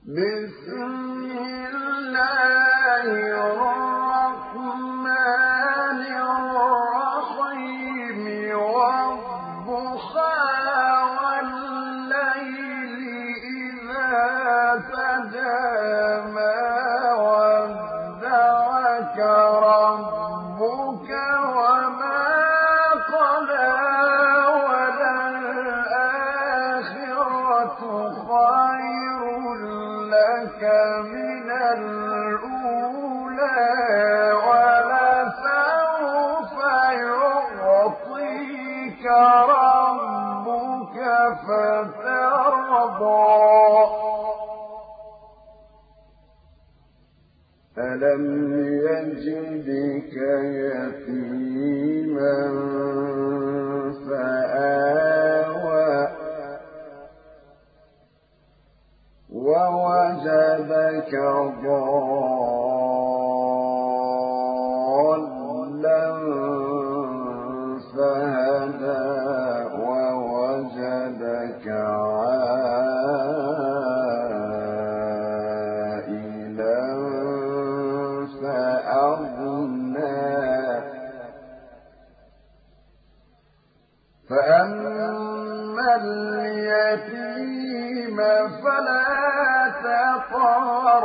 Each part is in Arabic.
بسم الله الرحمن الرحيم والضحى والليل إذا سجى ما ودعك ربك وما قلى وللآخرة خير لك من الأولى ولسوف يعطيك ربك فترضى ألم يجدك يتيما فآوى ووجدك ضالا فهدى ووجدك عائلا فأغنى فأما اليتيم فلا تقهر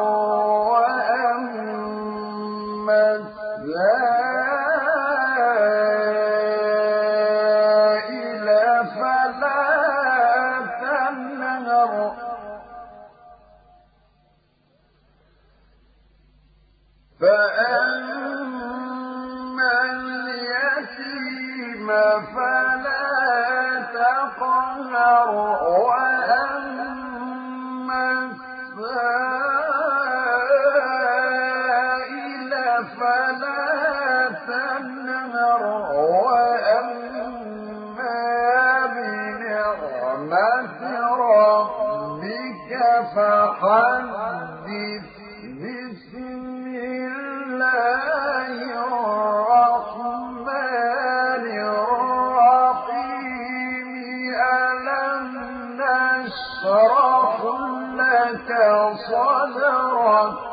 وأما السائل فلا تنهر فأما اليتيم فلا تقهر وأما السائل فلا تنهر وأما بنعمة ربك فحدث بسم الله الرحمن الرحيم ألم نشرح لك صدرك